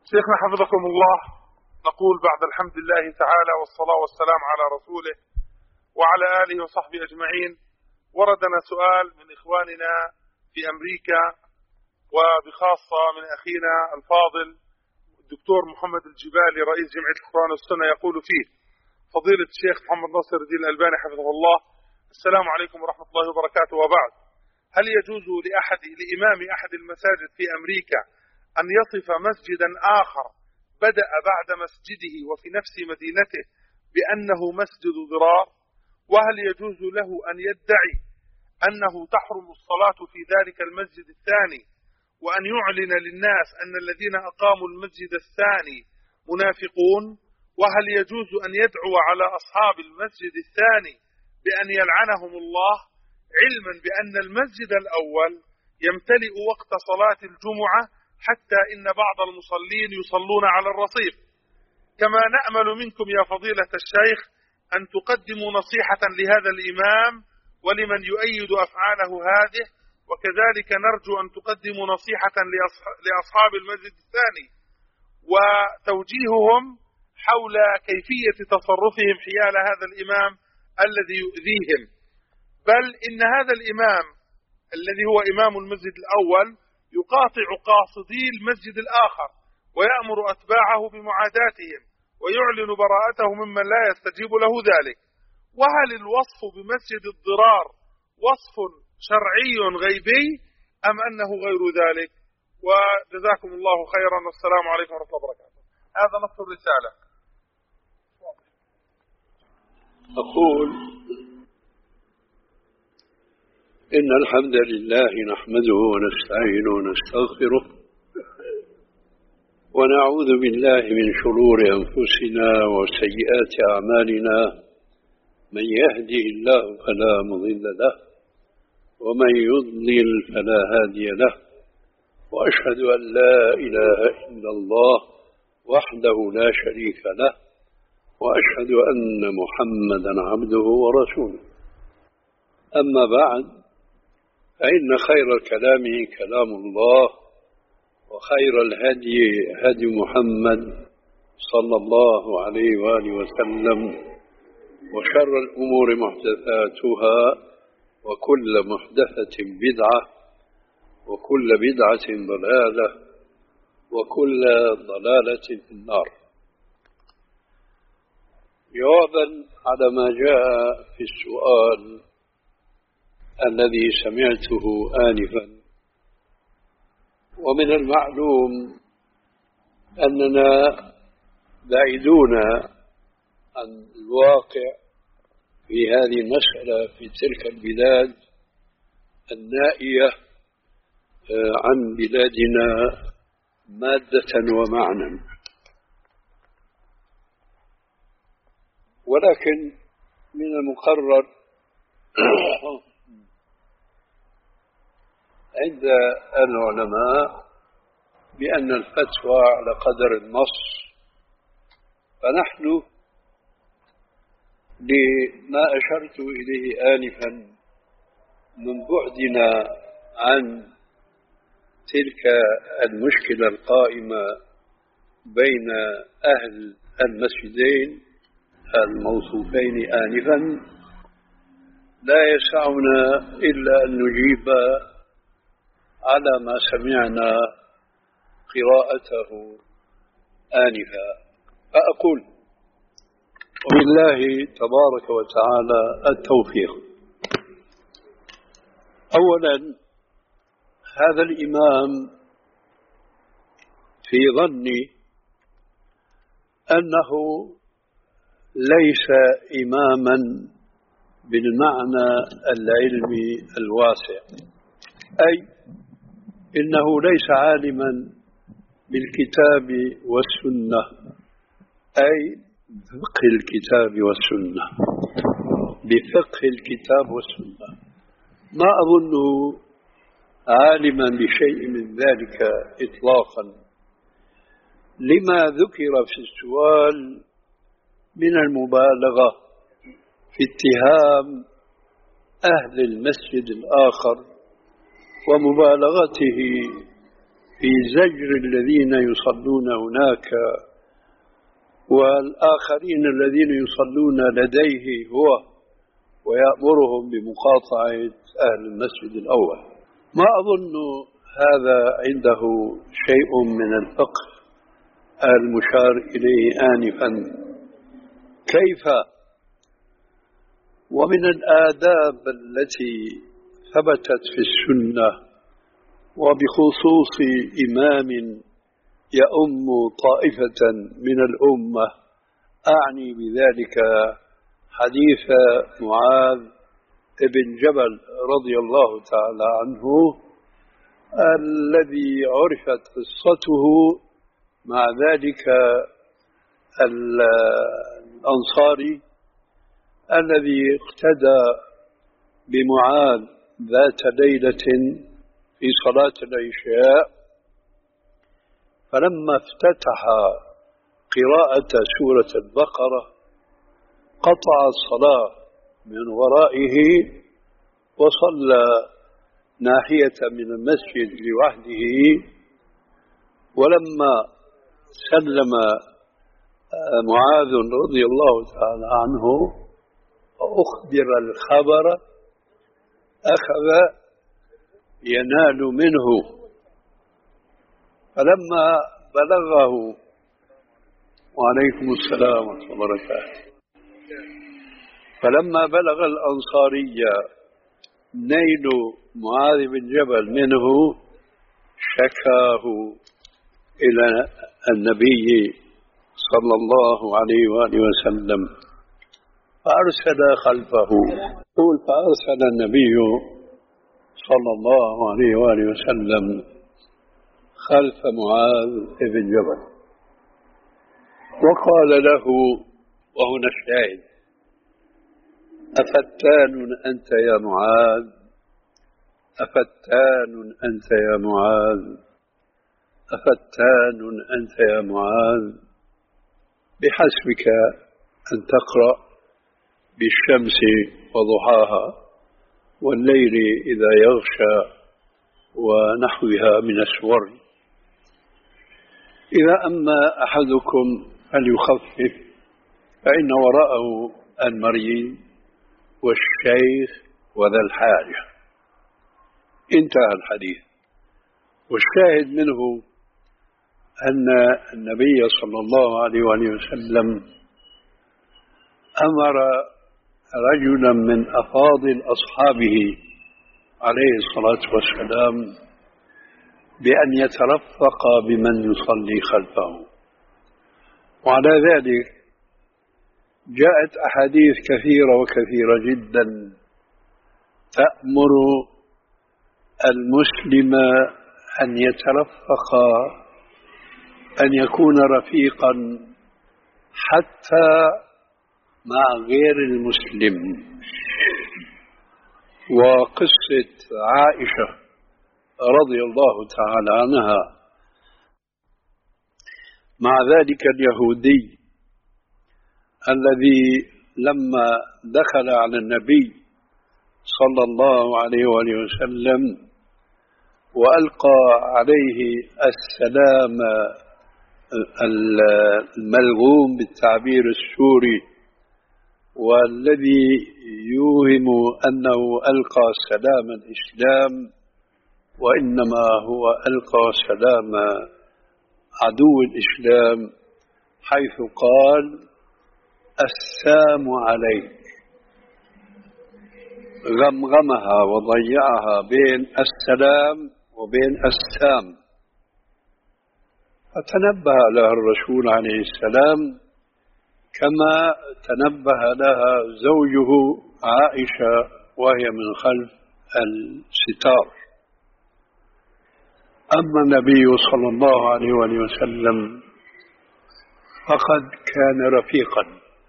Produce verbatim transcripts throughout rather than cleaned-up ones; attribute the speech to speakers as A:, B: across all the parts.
A: شيخنا حفظكم الله، نقول بعد الحمد لله تعالى والصلاة والسلام على رسوله وعلى آله وصحبه أجمعين. وردنا سؤال من إخواننا في أمريكا، وبخاصة من أخينا الفاضل الدكتور محمد الجبالي رئيس جمعية القرآن والسنة، يقول فيه: فضيلة الشيخ محمد ناصر الدين الألباني حفظه الله، السلام عليكم ورحمة الله وبركاته، وبعد، هل يجوز لأحد لإمام أحد المساجد في أمريكا أن يصف مسجدا آخر بدأ بعد مسجده وفي نفس مدينته بأنه مسجد ضرار؟ وهل يجوز له أن يدعي أنه تحرم الصلاة في ذلك المسجد الثاني، وأن يعلن للناس أن الذين أقاموا المسجد الثاني منافقون؟ وهل يجوز أن يدعو على أصحاب المسجد الثاني بأن يلعنهم الله، علما بأن المسجد الأول يمتلئ وقت صلاة الجمعة حتى إن بعض المصلين يصلون على الرصيف؟ كما نأمل منكم يا فضيلة الشيخ أن تقدموا نصيحة لهذا الإمام ولمن يؤيد أفعاله هذه، وكذلك نرجو أن تقدموا نصيحة لأصحاب المسجد الثاني وتوجيههم حول كيفية تصرفهم حيال هذا الإمام الذي يؤذيهم. بل إن هذا الإمام الذي هو إمام المسجد الأول يقاطع قاصدي المسجد الآخر ويأمر أتباعه بمعاداتهم ويعلن براءته ممن لا يستجيب له ذلك. وهل الوصف بمسجد الضرار وصف شرعي غيبي أم أنه غير ذلك؟ وجزاكم الله خيرا، والسلام عليكم ورحمة الله وبركاته. هذا نص الرسالة.
B: أقول إن الحمد لله نحمده ونستعينه ونستغفره ونعوذ بالله من شرور أنفسنا وسيئات أعمالنا، من يهده الله فلا مضل له ومن يضلل فلا هادي له، وأشهد أن لا إله إلا الله وحده لا شريك له، وأشهد أن محمدا عبده ورسوله. أما بعد، فإن خير الكلام كلام الله، وخير الهدي هدي محمد صلى الله عليه وآله وسلم، وشر الأمور محدثاتها، وكل محدثة بدعة، وكل بدعة ضلالة، وكل ضلالة في النار. جوابا على ما جاء في السؤال الذي سمعته آنفا، ومن المعلوم أننا بعيدون عن الواقع في هذه المسألة في تلك البلاد النائية عن بلادنا مادة ومعنى، ولكن من المقرر عند العلماء بأن الفتوى على قدر النص، فنحن لما أشرت إليه آنفا من بعدنا عن تلك المشكلة القائمة بين أهل المسجدين الموصوفين آنفا، لا يسعنا إلا أن نجيب على ما سمعنا قراءته آنفا. فأقول: وبالله تبارك وتعالى التوفيق. أولا، هذا الإمام في ظني أنه ليس إماما بالمعنى العلمي الواسع، أي إنه ليس عالما بالكتاب والسنة، أي بفقه الكتاب والسنة، بفقه الكتاب والسنة. ما أظنه عالما بشيء من ذلك إطلاقا، لما ذكر في السؤال من المبالغة في اتهام أهل المسجد الآخر ومبالغته في زجر الذين يصلون هناك والآخرين الذين يصلون لديه هو، ويأمرهم بمقاطعة أهل المسجد الأول. ما أظن هذا عنده شيء من الفقه المشار إليه آنفا. كيف؟ ومن الآداب التي ثبتت في السنة وبخصوص إمام يؤم طائفة من الأمة، أعني بذلك حديث معاذ بن جبل رضي الله تعالى عنه الذي عرفت قصته مع ذلك الأنصاري الذي اقتدى بمعاذ ذات ليلة في صلاة العشاء، فلما افتتح قراءة سورة البقرة قطع الصلاة من ورائه وصلى ناحية من المسجد لوحده. ولما سلم معاذ رضي الله تعالى عنه وأخبر الخبر أخذ ينال منه، فلما بلغه وعليكم السلام ورحمة الله وبركاته فلما بلغ الأنصاري نيل معاذ بن جبل منه شكاه إلى النبي صلى الله عليه وآله وسلم فأرسل خلفه. قول فأرسل النبي صلى الله عليه وآله وسلم خلف معاذ بن جبل وقال له، وهنا الشاهد: أفتان أنت يا معاذ؟ أفتان أنت يا معاذ؟ أفتان أنت يا معاذ؟ بحسبك أن تقرأ بالشمس وضحاها والليل إذا يغشى ونحوها من السور. إذا أما أحدكم فليخفف فإن وراءه المريض والشيخ وذا الحاجة. انتهى الحديث. والشاهد منه أن النبي صلى الله عليه وسلم أمر رجلا من أفاضل أصحابه عليه الصلاة والسلام بأن يترفق بمن يصلي خلفه. وعلى ذلك جاءت أحاديث كثيرة وكثيرة جدا تأمر المسلم أن يترفق، أن يكون رفيقا حتى مع غير المسلم. وقصة عائشة رضي الله تعالى عنها مع ذلك اليهودي الذي لما دخل على النبي صلى الله عليه وآله وسلم وألقى عليه السلام الملغوم بالتعبير السوري، والذي يوهم أنه ألقى سلام الإسلام وإنما هو ألقى سلام عدو الإسلام، حيث قال: السام عليك. غمغمها وضيعها بين السلام وبين السام، فتنبه لها الرسول عليه السلام كما تنبه لها زوجه عائشة وهي من خلف الستار. أما النبي صلى الله عليه وسلم فقد كان رفيقا،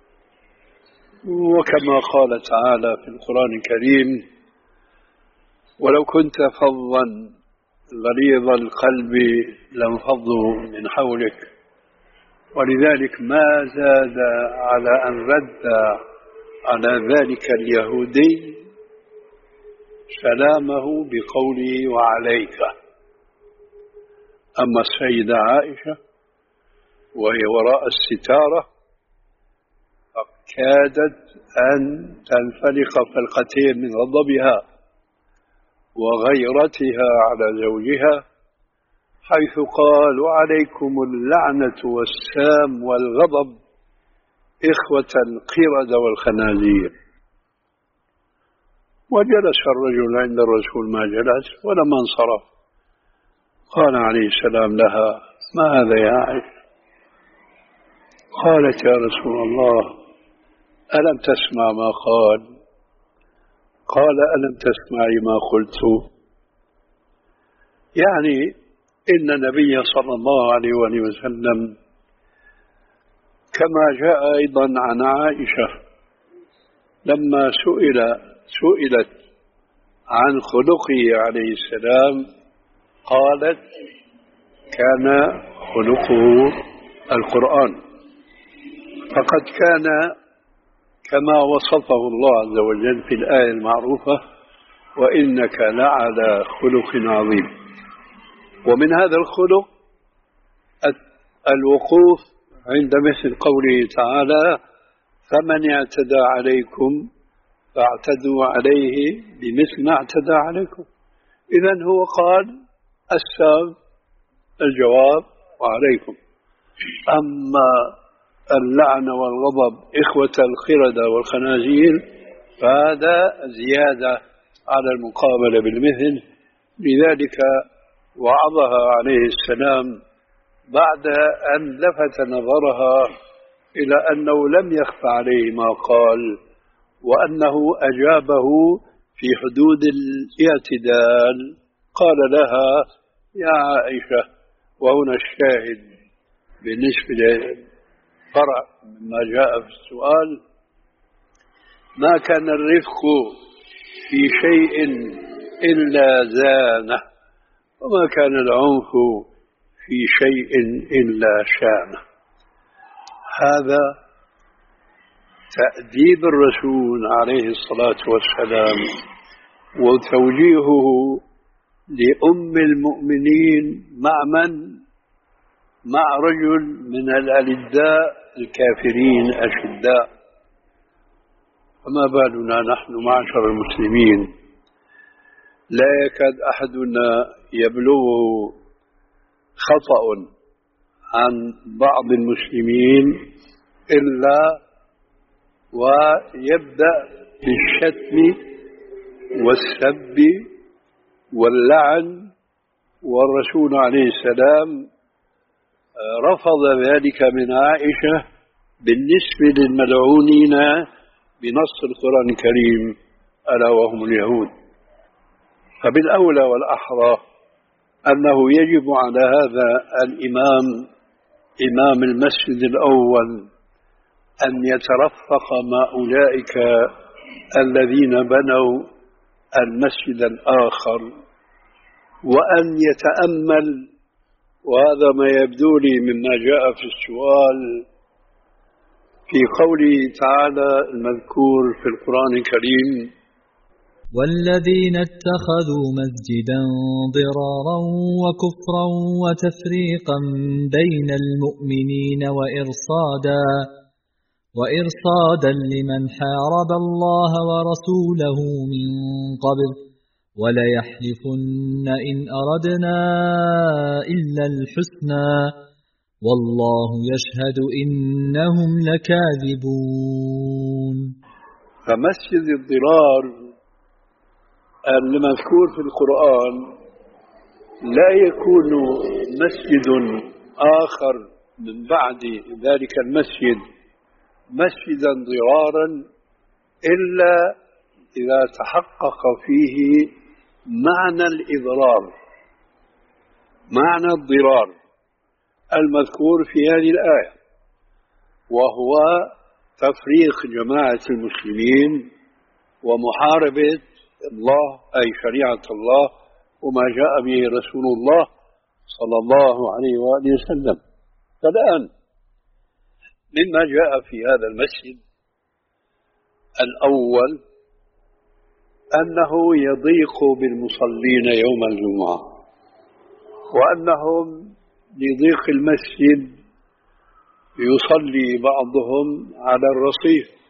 B: وكما قال تعالى في القرآن الكريم: ولو كنت فظا غليظ القلب لانفضوا من حولك. ولذلك ما زاد على أن رد على ذلك اليهودي سلامه بقوله: وعليك. أما السيدة عائشة وهي وراء الستارة كادت أن تنفلق فلقتين من غضبها وغيرتها على زوجها، حيث قال: وعليكم اللعنة والسام والغضب إخوة القردة والخنازير. وجلس الرجل عند الرسول ما جلس، ولما انصرف قال عليه السلام لها: ما هذا يا عائشة؟ قالت: يا رسول الله، ألم تسمع ما قال؟ قال: ألم تسمعي ما قلت؟ يعني إن النبي صلى الله عليه وآله وسلم كما جاء أيضا عن عائشة لما سئل سئلت عن خلقه عليه السلام قالت: كان خلقه القرآن. فقد كان كما وصفه الله عز وجل في الآية المعروفة: وإنك لعلى خلق عظيم. ومن هذا الخلق الوقوف عند مثل قوله تعالى: فمن اعتدى عليكم فاعتدوا عليه بمثل ما اعتدى عليكم. إذن هو قال السام الجواب وعليكم. أما اللعنة والغضب إخوة القردة والخنازير فهذا زيادة على المقابلة بالمثل. لذلك وعظها عليه السلام بعد أن لفت نظرها إلى أنه لم يخف عليه ما قال، وأنه أجابه في حدود الاعتدال. قال لها: يا عائشة، وهنا الشاهد بالنسبة للفرع مما جاء في السؤال: ما كان الرفق في شيء إلا زانه، وما كان العنف في شيء إلا شانه. هذا تأديب الرسول عليه الصلاة والسلام وتوجيهه لأم المؤمنين مع من؟ مع رجل من الألداء الكافرين أشداء. فما بالنا نحن معشر المسلمين؟ لا يكاد أحدنا يبلغه خطأ عن بعض المسلمين إلا ويبدأ بالشتم والسب واللعن، والرسول عليه السلام رفض ذلك من عائشة بالنسبة للملعونين بنص القرآن الكريم ألا وهم اليهود. فبالأولى والأحرى أنه يجب على هذا الإمام إمام المسجد الأول أن يترفق مع أولئك الذين بنوا المسجد الآخر، وأن يتأمل، وهذا ما يبدو لي مما جاء في السؤال في قوله تعالى المذكور في القرآن الكريم:
C: والذين اتخذوا مسجدا ضرارا وكفرا وتفريقا بين المؤمنين وإرصادا وإرصادا لمن حارب الله ورسوله من قبل وليحلفن إن أردنا إلا الحسنى والله يشهد إنهم لكاذبون.
B: فمسجد الضرار المذكور في القرآن لا يكون مسجد آخر من بعد ذلك المسجد مسجدا ضرارا إلا إذا تحقق فيه معنى الإضرار، معنى الضرار المذكور في هذه الآية، وهو تفريق جماعة المسلمين ومحاربة الله أي شريعة الله وما جاء به رسول الله صلى الله عليه وآله وسلم. فالآن مما جاء في هذا المسجد الأول أنه يضيق بالمصلين يوم الجمعة، وأنهم لضيق المسجد يصلي بعضهم على الرصيف.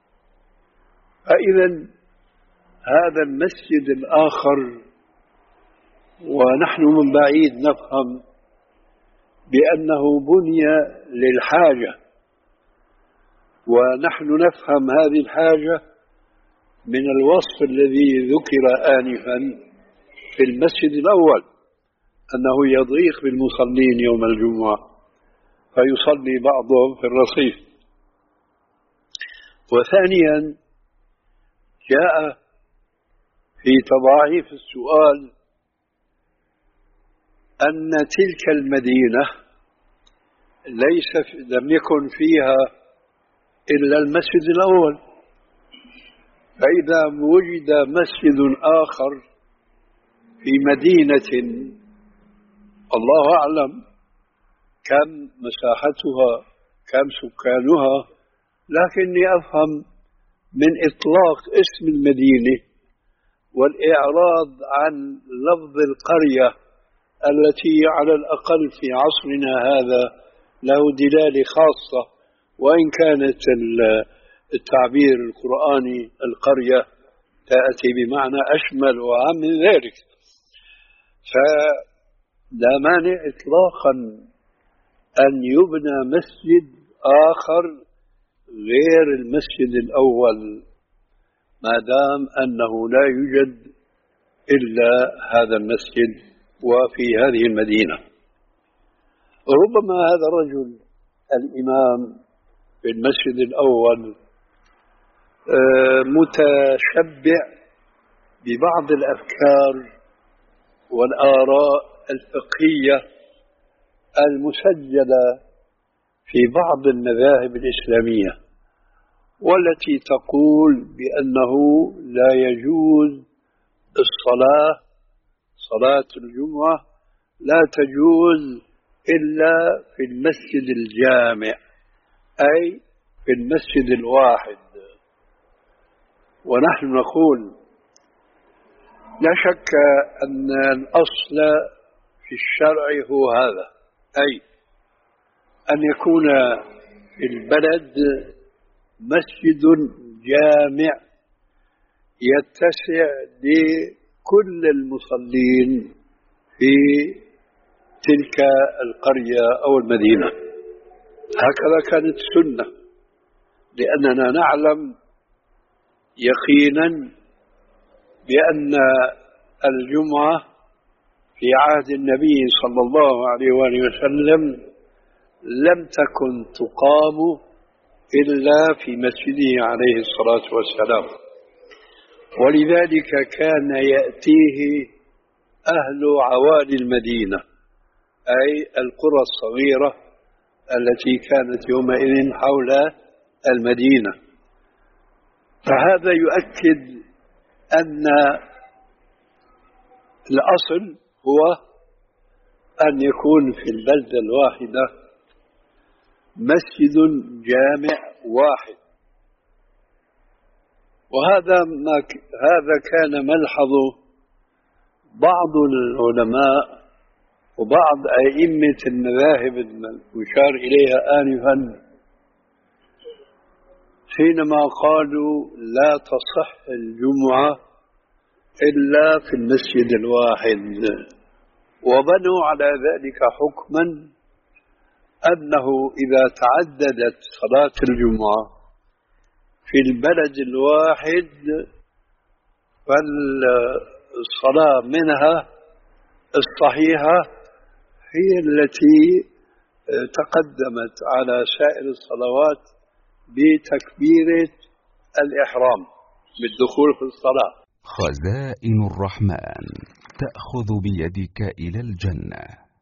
B: فإذا هذا المسجد الآخر، ونحن من بعيد نفهم بأنه بني للحاجة، ونحن نفهم هذه الحاجة من الوصف الذي ذكر آنفا في المسجد الأول، أنه يضيق بالمصلين يوم الجمعة فيصلي بعضهم في الرصيف. وثانيا جاء في تضاعيف السؤال أن تلك المدينة ليس لم يكن فيها إلا المسجد الأول، فإذا وجد مسجد آخر في مدينة الله أعلم كم مساحتها كم سكانها، لكني أفهم من إطلاق اسم المدينة والإعراض عن لفظ القرية التي على الأقل في عصرنا هذا له دلالة خاصة، وإن كانت التعبير القرآني القرية تأتي بمعنى أشمل وأعم من ذلك، فلا مانع إطلاقا أن يبنى مسجد آخر غير المسجد الأول ما دام أنه لا يوجد إلا هذا المسجد وفي هذه المدينة. ربما هذا الرجل الإمام في المسجد الأول متشبع ببعض الأفكار والآراء الفقهية المسجلة في بعض المذاهب الإسلامية، والتي تقول بأنه لا يجوز الصلاة صلاة الجمعة لا تجوز إلا في المسجد الجامع، أي في المسجد الواحد. ونحن نقول لا شك أن الأصل في الشرع هو هذا، أي أن يكون في البلد مسجد جامع يتسع لكل المصلين في تلك القرية أو المدينة. هكذا كانت السنة، لأننا نعلم يقينا بأن الجمعة في عهد النبي صلى الله عليه وآله وسلم لم تكن تقام إلا في مسجده عليه الصلاة والسلام، ولذلك كان يأتيه أهل عوالي المدينة، أي القرى الصغيرة التي كانت يومئذ حول المدينة. فهذا يؤكد أن الأصل هو أن يكون في البلدة الواحدة مسجد جامع واحد. وهذا ما ك... هذا كان ملحظ بعض العلماء وبعض أئمة المذاهب المشار إليها آنفا حينما قالوا لا تصح الجمعة إلا في المسجد الواحد، وبنوا على ذلك حكما أنه إذا تعددت صلاة الجمعة في البلد الواحد فالصلاة منها الصحيحة هي التي تقدمت على سائر الصلوات بتكبيرة الإحرام بالدخول في الصلاة.
D: خزائن الرحمن تأخذ بيدك إلى الجنة.